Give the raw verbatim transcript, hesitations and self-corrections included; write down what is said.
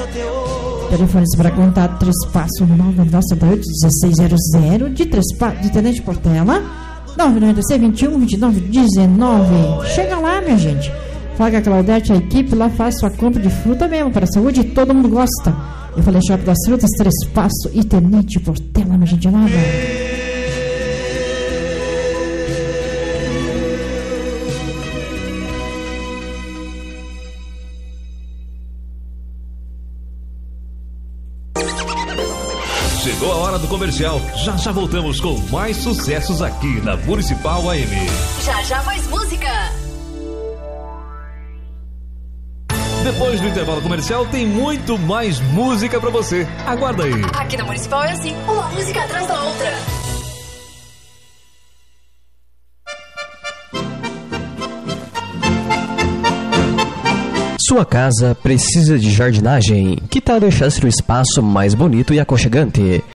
Telefones para contato três passos nove nove oito um seis zero zero de, de Tenente Portela nove nove seis vinte e um vinte e nove dezenove. Chega lá, minha gente. Fala que a Claudete, a equipe lá faz sua compra de fruta mesmo, para a saúde, todo mundo gosta. Eu falei Shopping das Frutas, Três Passos e Tenente Portela, minha gente amada. Chegou a hora do comercial. Já já voltamos com mais sucessos aqui na Municipal A M. Já já mais música. Depois do intervalo comercial tem muito mais música pra você. Aguarda aí. Aqui na Municipal é assim, uma música atrás da outra. Sua casa precisa de jardinagem? Que tal deixar seu espaço mais bonito e aconchegante?